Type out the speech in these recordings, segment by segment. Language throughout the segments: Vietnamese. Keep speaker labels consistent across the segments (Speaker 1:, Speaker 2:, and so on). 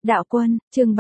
Speaker 1: Đạo Quân, chương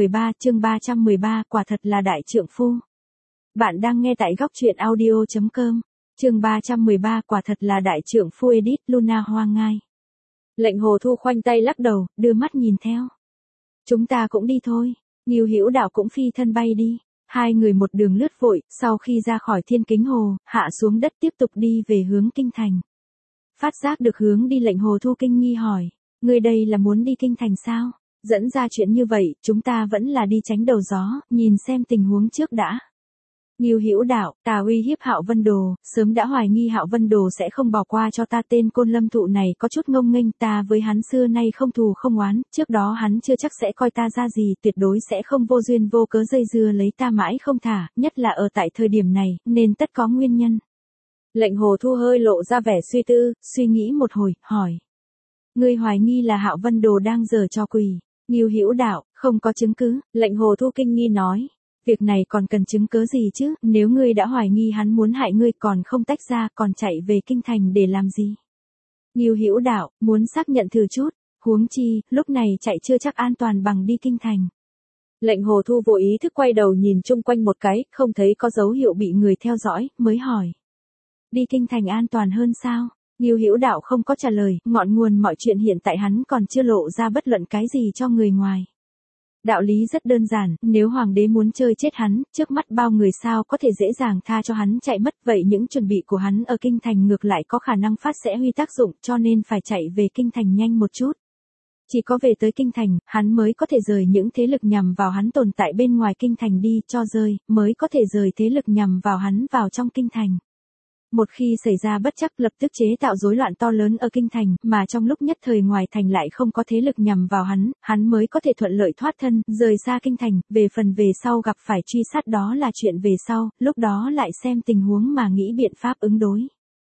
Speaker 1: 313, quả thật là đại trượng phu. Bạn đang nghe tại góc truyện audio.com. Chương 313, quả thật là đại trượng phu, edit Luna Hoa Ngai. Lệnh Hồ Thu khoanh tay lắc đầu, đưa mắt nhìn theo. Chúng ta cũng đi thôi. Ngưu Hữu Đạo cũng phi thân bay đi. Hai người một đường lướt vội, sau khi ra khỏi Thiên Kính Hồ, hạ xuống đất tiếp tục đi về hướng kinh thành. Phát giác được hướng đi, Lệnh Hồ Thu kinh nghi hỏi, ngươi đây là muốn đi kinh thành sao? Dẫn ra chuyện như vậy, chúng ta vẫn là đi tránh đầu gió, nhìn xem tình huống trước đã. Ngưu Hữu Đạo, ta uy hiếp Hạo Vân Đồ, sớm đã hoài nghi Hạo Vân Đồ sẽ không bỏ qua cho ta, tên Côn Lâm Thụ này có chút ngông nghênh, ta với hắn xưa nay không thù không oán, trước đó hắn chưa chắc sẽ coi ta ra gì, tuyệt đối sẽ không vô duyên vô cớ dây dưa lấy ta mãi không thả, nhất là ở tại thời điểm này, nên tất có nguyên nhân. Lệnh Hồ Thu hơi lộ ra vẻ suy tư, suy nghĩ một hồi, hỏi. Ngươi hoài nghi là Hạo Vân Đồ đang giở trò quỷ. Ngưu Hữu Đạo, không có chứng cứ. Lệnh Hồ Thu kinh nghi nói. Việc này còn cần chứng cứ gì chứ, nếu ngươi đã hoài nghi hắn muốn hại ngươi còn không tách ra, còn chạy về kinh thành để làm gì? Ngưu Hữu Đạo, muốn xác nhận thử chút, huống chi, lúc này chạy chưa chắc an toàn bằng đi kinh thành. Lệnh Hồ Thu vô ý thức quay đầu nhìn chung quanh một cái, không thấy có dấu hiệu bị người theo dõi, mới hỏi. Đi kinh thành an toàn hơn sao? Ngưu Hữu Đạo không có trả lời, ngọn nguồn mọi chuyện hiện tại hắn còn chưa lộ ra bất luận cái gì cho người ngoài. Đạo lý rất đơn giản, nếu hoàng đế muốn chơi chết hắn, trước mắt bao người sao có thể dễ dàng tha cho hắn chạy mất, vậy những chuẩn bị của hắn ở kinh thành ngược lại có khả năng phát sẽ huy tác dụng, cho nên phải chạy về kinh thành nhanh một chút. Chỉ có về tới kinh thành, hắn mới có thể rời những thế lực nhằm vào hắn tồn tại bên ngoài kinh thành đi, cho rơi, mới có thể rời thế lực nhằm vào hắn vào trong kinh thành. Một khi xảy ra bất trắc lập tức chế tạo rối loạn to lớn ở kinh thành, mà trong lúc nhất thời ngoài thành lại không có thế lực nhằm vào hắn mới có thể thuận lợi thoát thân, rời xa kinh thành, về phần về sau gặp phải truy sát đó là chuyện về sau, lúc đó lại xem tình huống mà nghĩ biện pháp ứng đối.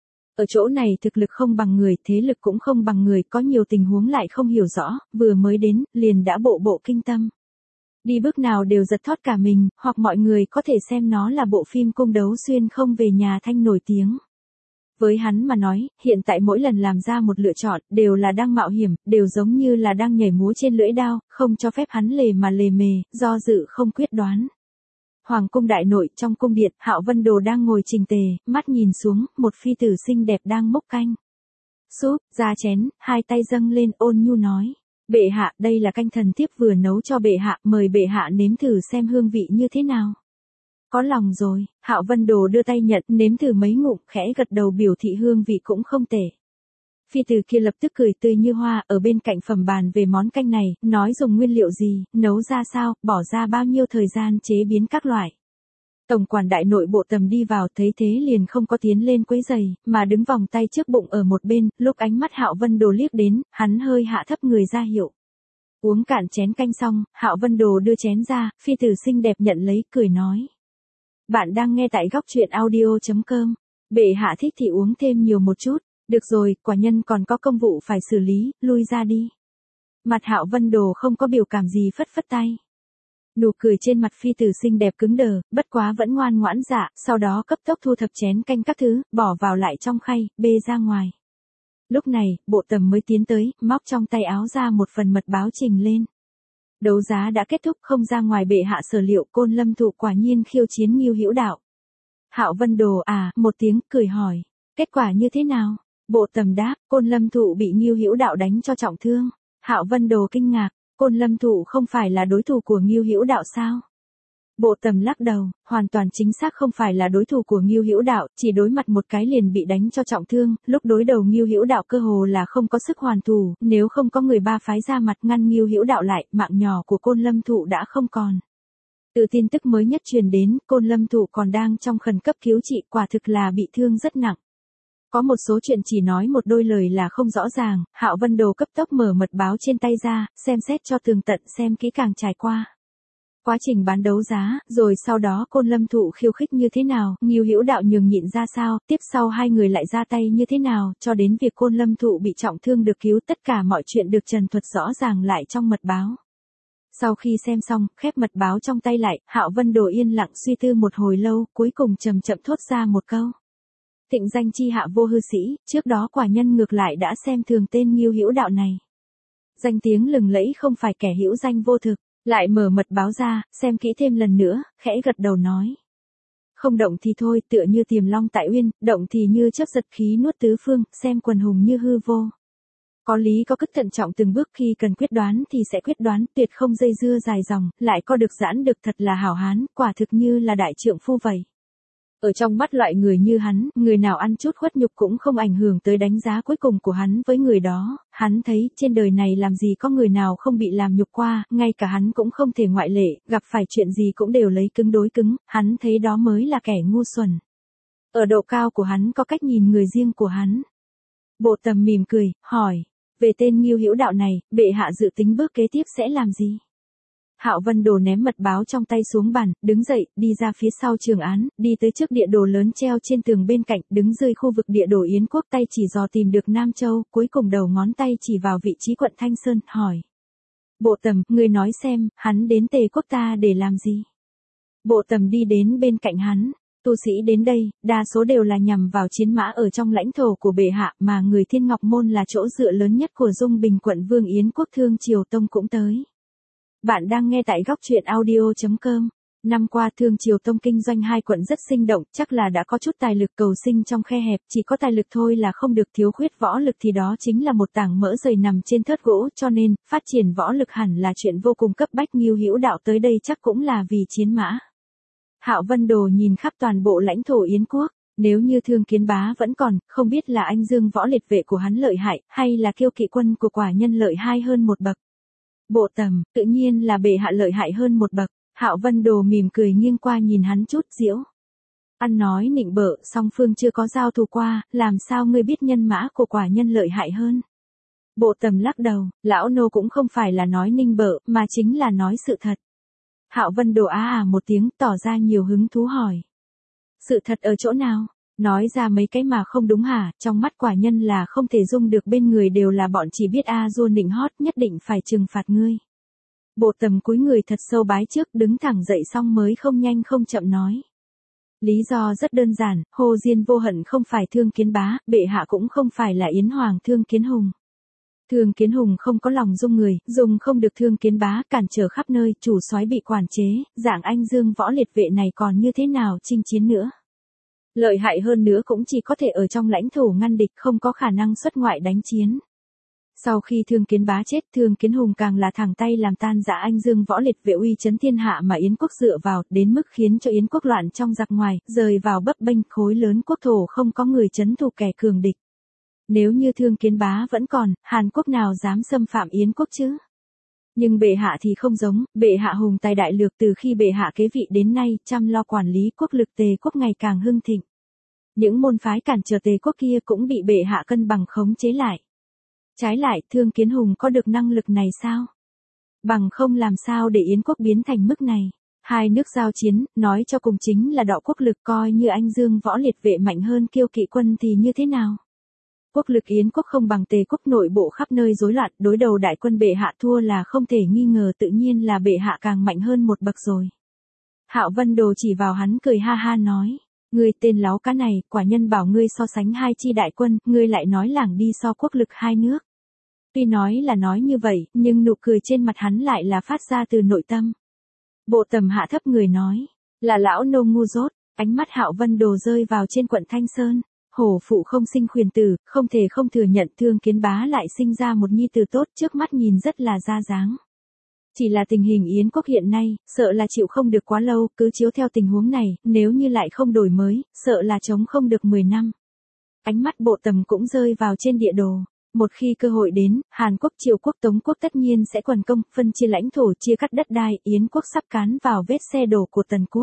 Speaker 1: Ở chỗ này thực lực không bằng người, thế lực cũng không bằng người, có nhiều tình huống lại không hiểu rõ, vừa mới đến, liền đã bộ kinh tâm. Đi bước nào đều giật thót cả mình, hoặc mọi người có thể xem nó là bộ phim cung đấu xuyên không về nhà thanh nổi tiếng. Với hắn mà nói, hiện tại mỗi lần làm ra một lựa chọn, đều là đang mạo hiểm, đều giống như là đang nhảy múa trên lưỡi đao, không cho phép hắn lề mà lề mề, do dự không quyết đoán. Hoàng cung đại nội, trong cung điện, Hạo Vân Đồ đang ngồi trình tề, mắt nhìn xuống, một phi tử xinh đẹp đang múc canh. Súp, ra chén, hai tay dâng lên, ôn nhu nói. Bệ hạ, đây là canh thần thiếp vừa nấu cho bệ hạ, mời bệ hạ nếm thử xem hương vị như thế nào. Có lòng rồi, Hạo Vân Đồ đưa tay nhận, nếm thử mấy ngụm, khẽ gật đầu biểu thị hương vị cũng không tệ. Phi tử kia lập tức cười tươi như hoa, ở bên cạnh phẩm bàn về món canh này, nói dùng nguyên liệu gì, nấu ra sao, bỏ ra bao nhiêu thời gian chế biến các loại. Tổng quản đại nội Bộ Tầm đi vào thấy thế liền không có tiến lên quấy giày, mà đứng vòng tay trước bụng ở một bên, lúc ánh mắt Hạo Vân Đồ liếc đến, hắn hơi hạ thấp người ra hiệu. Uống cạn chén canh xong, Hạo Vân Đồ đưa chén ra, phi tử xinh đẹp nhận lấy, cười nói. Bạn đang nghe tại góc truyện audio.com, bệ hạ thích thì uống thêm nhiều một chút, được rồi, quả nhân còn có công vụ phải xử lý, lui ra đi. Mặt Hạo Vân Đồ không có biểu cảm gì, phất phất tay. Nụ cười trên mặt phi tử xinh đẹp cứng đờ, bất quá vẫn ngoan ngoãn dạ, sau đó cấp tốc thu thập chén canh các thứ, bỏ vào lại trong khay, bê ra ngoài. Lúc này, Bộ Tầm mới tiến tới, móc trong tay áo ra một phần mật báo trình lên. Đấu giá đã kết thúc, không ra ngoài bệ hạ sở liệu, Côn Lâm Thụ quả nhiên khiêu chiến Ngưu Hữu Đạo. Hạo Vân Đồ một tiếng, cười hỏi, kết quả như thế nào? Bộ Tầm đáp, Côn Lâm Thụ bị Ngưu Hữu Đạo đánh cho trọng thương. Hạo Vân Đồ kinh ngạc. Côn Lâm Thụ không phải là đối thủ của Ngưu Hữu Đạo sao? Bộ Tầm lắc đầu, hoàn toàn chính xác không phải là đối thủ của Ngưu Hữu Đạo, chỉ đối mặt một cái liền bị đánh cho trọng thương, lúc đối đầu Ngưu Hữu Đạo cơ hồ là không có sức hoàn thủ, nếu không có người ba phái ra mặt ngăn Ngưu Hữu Đạo lại, mạng nhỏ của Côn Lâm Thụ đã không còn. Từ tin tức mới nhất truyền đến, Côn Lâm Thụ còn đang trong khẩn cấp cứu trị, quả thực là bị thương rất nặng. Có một số chuyện chỉ nói một đôi lời là không rõ ràng, Hạo Vân Đồ cấp tốc mở mật báo trên tay ra, xem xét cho tường tận, xem kỹ càng trải qua. Quá trình bán đấu giá, rồi sau đó Côn Lâm Thụ khiêu khích như thế nào, Ngưu Hữu Đạo nhường nhịn ra sao, tiếp sau hai người lại ra tay như thế nào, cho đến việc Côn Lâm Thụ bị trọng thương được cứu, tất cả mọi chuyện được trần thuật rõ ràng lại trong mật báo. Sau khi xem xong, khép mật báo trong tay lại, Hạo Vân Đồ yên lặng suy tư một hồi lâu, cuối cùng chậm chậm thốt ra một câu. Thịnh danh chi hạ vô hư sĩ, trước đó quả nhân ngược lại đã xem thường tên Ngưu Hữu Đạo này. Danh tiếng lừng lẫy không phải kẻ hữu danh vô thực, lại mở mật báo ra, xem kỹ thêm lần nữa, khẽ gật đầu nói. Không động thì thôi, tựa như tiềm long tại uyên, động thì như chớp giật khí nuốt tứ phương, xem quần hùng như hư vô. Có lý có cất thận trọng từng bước, khi cần quyết đoán thì sẽ quyết đoán, tuyệt không dây dưa dài dòng, lại có được giãn được, thật là hảo hán, quả thực như là đại trượng phu vậy. Ở trong mắt loại người như hắn, người nào ăn chút khuất nhục cũng không ảnh hưởng tới đánh giá cuối cùng của hắn với người đó. Hắn thấy trên đời này làm gì có người nào không bị làm nhục qua, ngay cả hắn cũng không thể ngoại lệ, gặp phải chuyện gì cũng đều lấy cứng đối cứng, hắn thấy đó mới là kẻ ngu xuẩn. Ở độ cao của hắn có cách nhìn người riêng của hắn. Bộ Tầm mỉm cười, hỏi, về tên Ngưu Hữu Đạo này, bệ hạ dự tính bước kế tiếp sẽ làm gì? Hạo Vân Đồ ném mật báo trong tay xuống bàn, đứng dậy, đi ra phía sau trường án, đi tới trước địa đồ lớn treo trên tường bên cạnh, đứng dưới khu vực địa đồ Yến quốc, tay chỉ dò tìm được Nam Châu, cuối cùng đầu ngón tay chỉ vào vị trí quận Thanh Sơn, hỏi. Bộ Tầm, ngươi nói xem, hắn đến Tề quốc ta để làm gì? Bộ Tầm đi đến bên cạnh hắn. Tu sĩ đến đây, đa số đều là nhằm vào chiến mã ở trong lãnh thổ của bệ hạ, mà người Thiên Ngọc Môn là chỗ dựa lớn nhất của Dung Bình quận Vương Yến quốc, Thương Triều Tông cũng tới. Bạn đang nghe tại góc truyện audio.com. Năm qua Thương Triều Tông kinh doanh hai quận rất sinh động, chắc là đã có chút tài lực cầu sinh trong khe hẹp, chỉ có tài lực thôi là không được, thiếu khuyết võ lực thì đó chính là một tảng mỡ dày nằm trên thớt gỗ, cho nên, phát triển võ lực hẳn là chuyện vô cùng cấp bách. Ngưu Hữu Đạo tới đây chắc cũng là vì chiến mã. Hạo Vân Đồ nhìn khắp toàn bộ lãnh thổ Yến quốc, nếu như Thương Kiến Bá vẫn còn, không biết là anh dương võ liệt vệ của hắn lợi hại, hay là kiêu kỵ quân của quả nhân lợi hai hơn một bậc. Bộ Tầm, tự nhiên là bệ hạ lợi hại hơn một bậc. Hạo Vân Đồ mỉm cười nghiêng qua nhìn hắn chút, diễu. Ăn nói nịnh bợ, song phương chưa có giao thủ qua, làm sao ngươi biết nhân mã của quả nhân lợi hại hơn? Bộ Tầm lắc đầu, lão nô cũng không phải là nói nịnh bợ, mà chính là nói sự thật. Hạo Vân Đồ một tiếng, tỏ ra nhiều hứng thú hỏi. Sự thật ở chỗ nào? Nói ra mấy cái mà không đúng hả? Trong mắt quả nhân là không thể dung được, bên người đều là bọn chỉ biết du nịnh hót, nhất định phải trừng phạt ngươi. Bộ Tầm cúi người thật sâu bái trước, đứng thẳng dậy xong mới không nhanh không chậm nói. Lý do rất đơn giản, Hồ Diên Vô Hận không phải Thương Kiến Bá, bệ hạ cũng không phải là Yến Hoàng Thương Kiến Hùng. Thương Kiến Hùng không có lòng dung người, dùng không được Thương Kiến Bá, cản trở khắp nơi, chủ soái bị quản chế, dạng anh dương võ liệt vệ này còn như thế nào chinh chiến nữa. Lợi hại hơn nữa cũng chỉ có thể ở trong lãnh thổ ngăn địch, không có khả năng xuất ngoại đánh chiến. Sau khi Thương Kiến Bá chết, Thương Kiến Hùng càng là thẳng tay làm tan rã anh dương võ liệt vệ uy chấn thiên hạ mà Yến quốc dựa vào, đến mức khiến cho Yến quốc loạn trong giặc ngoài, rời vào bấp bênh, khối lớn quốc thổ không có người trấn thủ kẻ cường địch. Nếu như Thương Kiến Bá vẫn còn, Hàn Quốc nào dám xâm phạm Yến quốc chứ? Nhưng bệ hạ thì không giống, bệ hạ hùng tài đại lược, từ khi bệ hạ kế vị đến nay, chăm lo quản lý quốc lực, Tề quốc ngày càng hưng thịnh. Những môn phái cản trở Tề quốc kia cũng bị bệ hạ cân bằng khống chế lại. Trái lại, Thương Kiến Hùng có được năng lực này sao? Bằng không làm sao để Yến quốc biến thành mức này? Hai nước giao chiến, nói cho cùng chính là đọ quốc lực, coi như anh dương võ liệt vệ mạnh hơn kiêu kỵ quân thì như thế nào? Quốc lực Yến quốc không bằng Tề quốc, nội bộ khắp nơi rối loạn, đối đầu đại quân bệ hạ thua là không thể nghi ngờ, tự nhiên là bệ hạ càng mạnh hơn một bậc rồi. Hạo Vân Đồ chỉ vào hắn cười ha ha nói, ngươi tên láo cá này, quả nhân bảo ngươi so sánh hai chi đại quân, ngươi lại nói lảng đi so quốc lực hai nước. Tuy nói là nói như vậy, nhưng nụ cười trên mặt hắn lại là phát ra từ nội tâm. Bộ Tầm hạ thấp người nói, là lão nô ngu dốt. Ánh mắt Hạo Vân Đồ rơi vào trên quận Thanh Sơn. Hổ phụ không sinh khuyển tử, không thể không thừa nhận Thương Kiến Bá lại sinh ra một nhi tử tốt, trước mắt nhìn rất là ra dáng. Chỉ là tình hình Yến quốc hiện nay, sợ là chịu không được quá lâu, cứ chiếu theo tình huống này, nếu như lại không đổi mới, sợ là chống không được 10 năm. Ánh mắt Bộ Tầm cũng rơi vào trên địa đồ. Một khi cơ hội đến, Hàn Quốc, Triệu quốc, Tống quốc tất nhiên sẽ quần công, phân chia lãnh thổ, chia cắt đất đai, Yến quốc sắp cán vào vết xe đổ của Tần quốc.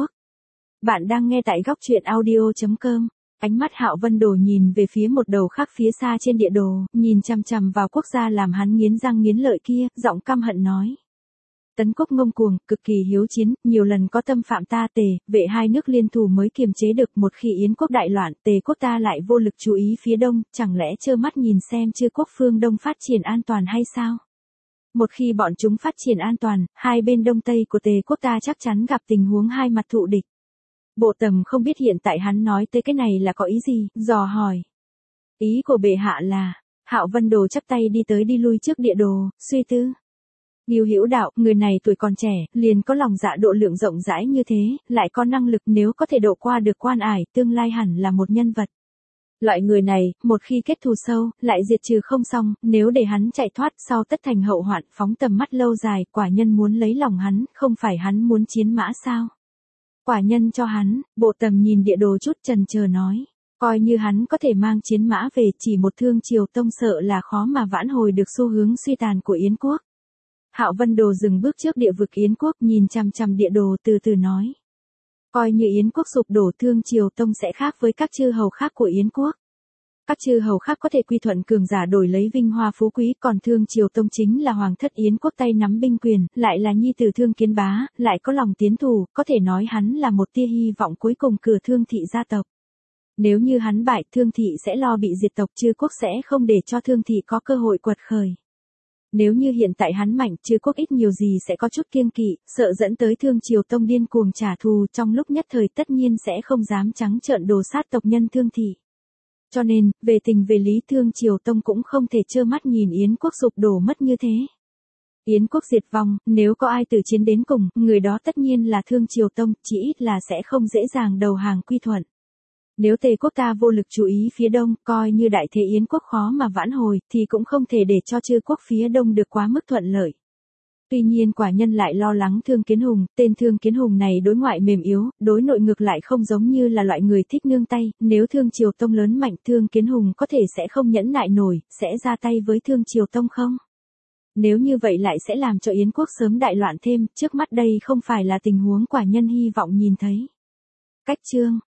Speaker 1: Bạn đang nghe tại góc truyện audio.com. Ánh mắt Hạo Vân Đồ nhìn về phía một đầu khác phía xa trên địa đồ, nhìn chằm chằm vào quốc gia làm hắn nghiến răng nghiến lợi kia, giọng căm hận nói. Tấn quốc ngông cuồng, cực kỳ hiếu chiến, nhiều lần có tâm phạm ta Tề, vệ hai nước liên thủ mới kiềm chế được, một khi Yến quốc đại loạn, Tề quốc ta lại vô lực chú ý phía đông, chẳng lẽ trơ mắt nhìn xem chư quốc phương đông phát triển an toàn hay sao? Một khi bọn chúng phát triển an toàn, hai bên đông tây của Tề quốc ta chắc chắn gặp tình huống hai mặt thụ địch. Bộ Tầm không biết hiện tại hắn nói tới cái này là có ý gì, dò hỏi. Ý của bệ hạ là, Hạo Vân Đồ chắp tay đi tới đi lui trước địa đồ, suy tư. Ngưu Hữu Đạo, người này tuổi còn trẻ, liền có lòng dạ độ lượng rộng rãi như thế, lại có năng lực, nếu có thể độ qua được quan ải, tương lai hẳn là một nhân vật. Loại người này, một khi kết thù sâu, lại diệt trừ không xong, nếu để hắn chạy thoát sau tất thành hậu hoạn, phóng tầm mắt lâu dài, quả nhân muốn lấy lòng hắn, không phải hắn muốn chiến mã sao? Quả nhân cho hắn, bộ tầm nhìn địa đồ chút chần chờ nói. Coi như hắn có thể mang chiến mã về, chỉ một Thương Triều Tông sợ là khó mà vãn hồi được xu hướng suy tàn của Yến quốc. Hạo Vân Đồ dừng bước trước địa vực Yến quốc, nhìn chằm chằm địa đồ từ từ nói. Coi như Yến quốc sụp đổ, Thương Triều Tông sẽ khác với các chư hầu khác của Yến quốc. Các chư hầu khác có thể quy thuận cường giả đổi lấy vinh hoa phú quý, còn Thương Triều Tông chính là hoàng thất Yến quốc tay nắm binh quyền, lại là nhi tử Thương Kiến Bá, lại có lòng tiến thù, có thể nói hắn là một tia hy vọng cuối cùng cửa Thương thị gia tộc. Nếu như hắn bại, Thương thị sẽ lo bị diệt tộc, chư quốc sẽ không để cho Thương thị có cơ hội quật khởi. Nếu như hiện tại hắn mạnh, chư quốc ít nhiều gì sẽ có chút kiêng kỵ, sợ dẫn tới Thương Triều Tông điên cuồng trả thù, trong lúc nhất thời tất nhiên sẽ không dám trắng trợn đồ sát tộc nhân Thương thị. Cho nên, về tình về lý, Thương Triều Tông cũng không thể trơ mắt nhìn Yến quốc sụp đổ mất như thế. Yến quốc diệt vong, nếu có ai tử chiến đến cùng, người đó tất nhiên là Thương Triều Tông, chỉ ít là sẽ không dễ dàng đầu hàng quy thuận. Nếu Tề quốc ta vô lực chú ý phía đông, coi như đại thế Yến quốc khó mà vãn hồi, thì cũng không thể để cho chư quốc phía đông được quá mức thuận lợi. Tuy nhiên quả nhân lại lo lắng Thương Kiến Hùng, tên Thương Kiến Hùng này đối ngoại mềm yếu, đối nội ngược lại không giống như là loại người thích nương tay, nếu Thương Triều Tông lớn mạnh, Thương Kiến Hùng có thể sẽ không nhẫn nại nổi, sẽ ra tay với Thương Triều Tông không? Nếu như vậy lại sẽ làm cho Yến quốc sớm đại loạn thêm, trước mắt đây không phải là tình huống quả nhân hy vọng nhìn thấy. Cách chương